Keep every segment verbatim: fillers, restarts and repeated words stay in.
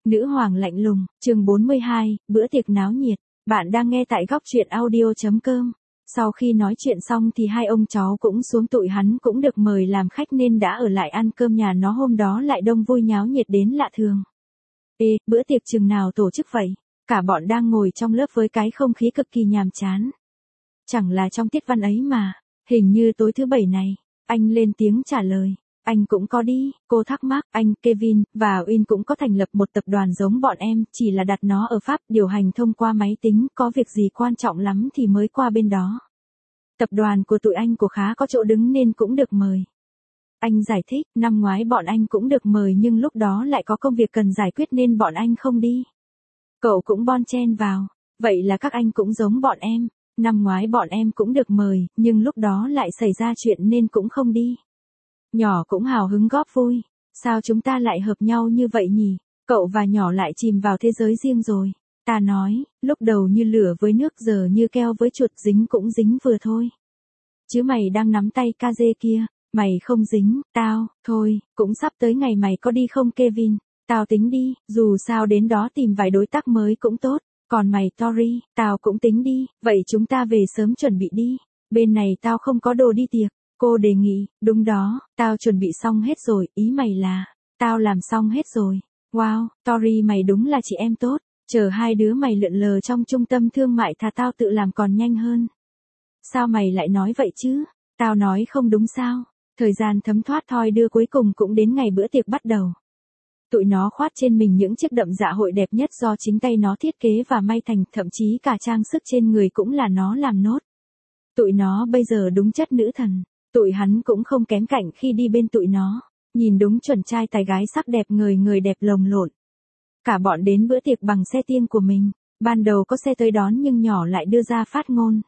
Nữ hoàng lạnh lùng, chương bốn mươi hai, bữa tiệc náo nhiệt. Bạn đang nghe tại góc truyện audio chấm com. Sau khi nói chuyện xong thì hai ông cháu cũng xuống, tụi hắn cũng được mời làm khách nên đã ở lại ăn cơm nhà nó, hôm đó lại đông vui nháo nhiệt đến lạ thường. Ê, bữa tiệc chừng nào tổ chức vậy? Cả bọn đang ngồi trong lớp với cái không khí cực kỳ nhàm chán. Chẳng là trong tiết văn ấy mà, hình như tối thứ bảy này. Anh lên tiếng trả lời. Anh cũng có đi, cô thắc mắc. Anh, Kevin, và Win cũng có thành lập một tập đoàn giống bọn em, chỉ là đặt nó ở Pháp, điều hành thông qua máy tính, có việc gì quan trọng lắm thì mới qua bên đó. Tập đoàn của tụi anh của khá có chỗ đứng nên cũng được mời. Anh giải thích, năm ngoái bọn anh cũng được mời nhưng lúc đó lại có công việc cần giải quyết nên bọn anh không đi. Cậu cũng bon chen vào, vậy là các anh cũng giống bọn em. Năm ngoái bọn em cũng được mời, nhưng lúc đó lại xảy ra chuyện nên cũng không đi. Nhỏ cũng hào hứng góp vui. Sao chúng ta lại hợp nhau như vậy nhỉ? Cậu và nhỏ lại chìm vào thế giới riêng rồi. Ta nói, lúc đầu như lửa với nước, giờ như keo với chuột, dính cũng dính vừa thôi. Chứ mày đang nắm tay ca dê kia, mày không dính, tao, thôi, cũng sắp tới ngày mày có đi không Kevin? Tao tính đi, dù sao đến đó tìm vài đối tác mới cũng tốt. Còn mày Tori, tao cũng tính đi, vậy chúng ta về sớm chuẩn bị đi. Bên này tao không có đồ đi tiệc. Cô đề nghị, đúng đó, tao chuẩn bị xong hết rồi, ý mày là, tao làm xong hết rồi. Wow, Tori mày đúng là chị em tốt, chờ hai đứa mày lượn lờ trong trung tâm thương mại thà tao tự làm còn nhanh hơn. Sao mày lại nói vậy chứ? Tao nói không đúng sao? Thời gian thấm thoát thoi đưa, cuối cùng cũng đến ngày bữa tiệc bắt đầu. Tụi nó khoác trên mình những chiếc đậm dạ hội đẹp nhất do chính tay nó thiết kế và may thành, thậm chí cả trang sức trên người cũng là nó làm nốt. Tụi nó bây giờ đúng chất nữ thần. Tụi hắn cũng không kém cạnh khi đi bên tụi nó, nhìn đúng chuẩn trai tài gái sắc đẹp, người người đẹp lồng lộn. Cả bọn đến bữa tiệc bằng xe riêng của mình, ban đầu có xe tới đón nhưng nhỏ lại đưa ra phát ngôn.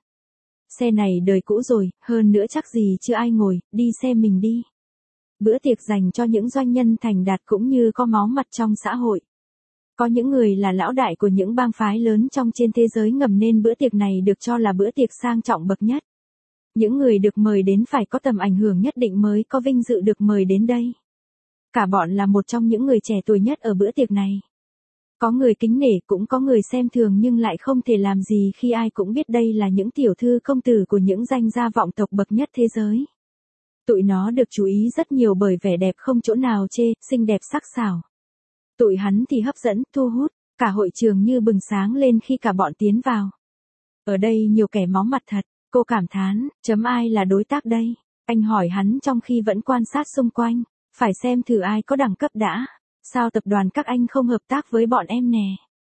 Xe này đời cũ rồi, hơn nữa chắc gì chưa ai ngồi, đi xe mình đi. Bữa tiệc dành cho những doanh nhân thành đạt cũng như có máu mặt trong xã hội. Có những người là lão đại của những bang phái lớn trong trên thế giới ngầm nên bữa tiệc này được cho là bữa tiệc sang trọng bậc nhất. Những người được mời đến phải có tầm ảnh hưởng nhất định mới có vinh dự được mời đến đây. Cả bọn là một trong những người trẻ tuổi nhất ở bữa tiệc này. Có người kính nể, cũng có người xem thường nhưng lại không thể làm gì khi ai cũng biết đây là những tiểu thư công tử của những danh gia vọng tộc bậc nhất thế giới. Tụi nó được chú ý rất nhiều bởi vẻ đẹp không chỗ nào chê, xinh đẹp sắc sảo. Tụi hắn thì hấp dẫn, thu hút, cả hội trường như bừng sáng lên khi cả bọn tiến vào. Ở đây nhiều kẻ máu mặt thật. Cô cảm thán, chấm ai là đối tác đây? Anh hỏi hắn trong khi vẫn quan sát xung quanh, phải xem thử ai có đẳng cấp đã. Sao tập đoàn các anh không hợp tác với bọn em nè?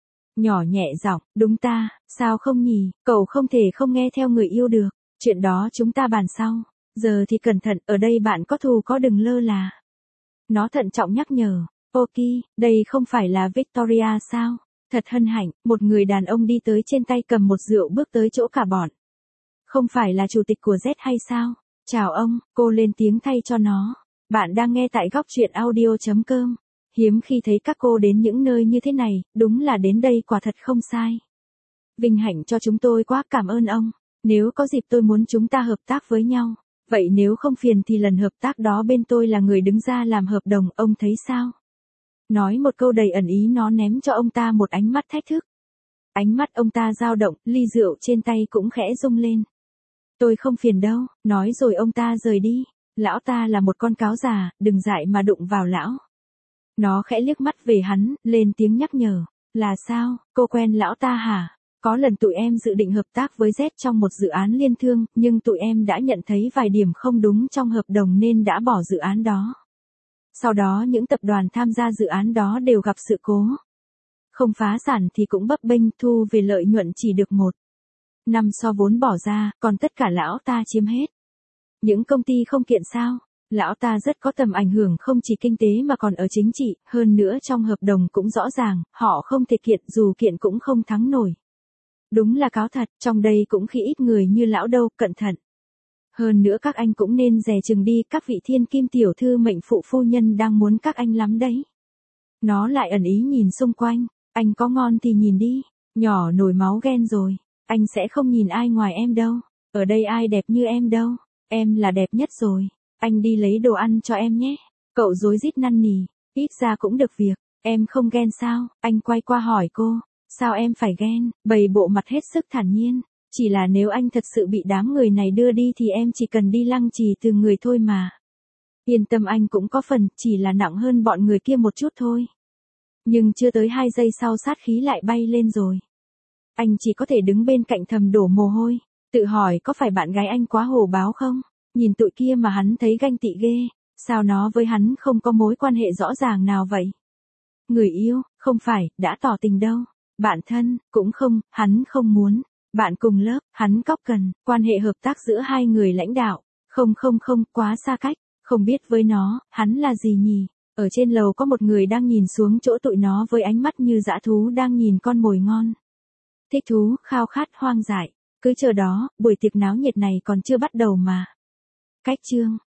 Nhỏ nhẹ giọng, đúng ta, sao không nhỉ? Cậu không thể không nghe theo người yêu được. Chuyện đó chúng ta bàn sau. Giờ thì cẩn thận, ở đây bạn có thù có đừng lơ là. Nó thận trọng nhắc nhở. Ok, đây không phải là Victoria sao? Thật hân hạnh, một người đàn ông đi tới trên tay cầm một rượu bước tới chỗ cả bọn. Không phải là chủ tịch của Z hay sao? Chào ông, cô lên tiếng thay cho nó. Bạn đang nghe tại góc truyện audio chấm com. Hiếm khi thấy các cô đến những nơi như thế này, đúng là đến đây quả thật không sai. Vinh hạnh cho chúng tôi quá, cảm ơn ông. Nếu có dịp tôi muốn chúng ta hợp tác với nhau. Vậy nếu không phiền thì lần hợp tác đó bên tôi là người đứng ra làm hợp đồng, ông thấy sao? Nói một câu đầy ẩn ý, nó ném cho ông ta một ánh mắt thách thức. Ánh mắt ông ta dao động, ly rượu trên tay cũng khẽ rung lên. Tôi không phiền đâu, nói rồi ông ta rời đi. Lão ta là một con cáo già, đừng dại mà đụng vào lão. Nó khẽ liếc mắt về hắn, lên tiếng nhắc nhở. Là sao, cô quen lão ta hả? Có lần tụi em dự định hợp tác với Z trong một dự án liên thương, nhưng tụi em đã nhận thấy vài điểm không đúng trong hợp đồng nên đã bỏ dự án đó. Sau đó những tập đoàn tham gia dự án đó đều gặp sự cố. Không phá sản thì cũng bấp bênh, thu về lợi nhuận chỉ được một năm so vốn bỏ ra, còn tất cả lão ta chiếm hết. Những công ty không kiện sao? Lão ta rất có tầm ảnh hưởng không chỉ kinh tế mà còn ở chính trị, hơn nữa trong hợp đồng cũng rõ ràng, họ không thể kiện, dù kiện cũng không thắng nổi. Đúng là cáo thật, trong đây cũng khi ít người như lão đâu, cẩn thận. Hơn nữa các anh cũng nên dè chừng đi, các vị thiên kim tiểu thư mệnh phụ phu nhân đang muốn các anh lắm đấy. Nó lại ẩn ý nhìn xung quanh, anh có ngon thì nhìn đi, nhỏ nổi máu ghen rồi. Anh sẽ không nhìn ai ngoài em đâu. Ở đây ai đẹp như em đâu. Em là đẹp nhất rồi. Anh đi lấy đồ ăn cho em nhé. Cậu rối rít năn nỉ. Ít ra cũng được việc. Em không ghen sao? Anh quay qua hỏi cô. Sao em phải ghen? Bày bộ mặt hết sức thản nhiên. Chỉ là nếu anh thật sự bị đám người này đưa đi thì em chỉ cần đi lăng trì từ người thôi mà. Yên tâm, anh cũng có phần, chỉ là nặng hơn bọn người kia một chút thôi. Nhưng chưa tới hai giây sau sát khí lại bay lên rồi. Anh chỉ có thể đứng bên cạnh thầm đổ mồ hôi, tự hỏi có phải bạn gái anh quá hổ báo không? Nhìn tụi kia mà hắn thấy ganh tị ghê, sao nó với hắn không có mối quan hệ rõ ràng nào vậy? Người yêu, không phải, đã tỏ tình đâu. Bạn thân, cũng không, hắn không muốn. Bạn cùng lớp, hắn cóc cần, quan hệ hợp tác giữa hai người lãnh đạo. Không không không, quá xa cách, không biết với nó, hắn là gì nhỉ? Ở trên lầu có một người đang nhìn xuống chỗ tụi nó với ánh mắt như dã thú đang nhìn con mồi ngon. Thích thú, khao khát, hoang dại. Cứ chờ đó, buổi tiệc náo nhiệt này còn chưa bắt đầu mà. Cách chương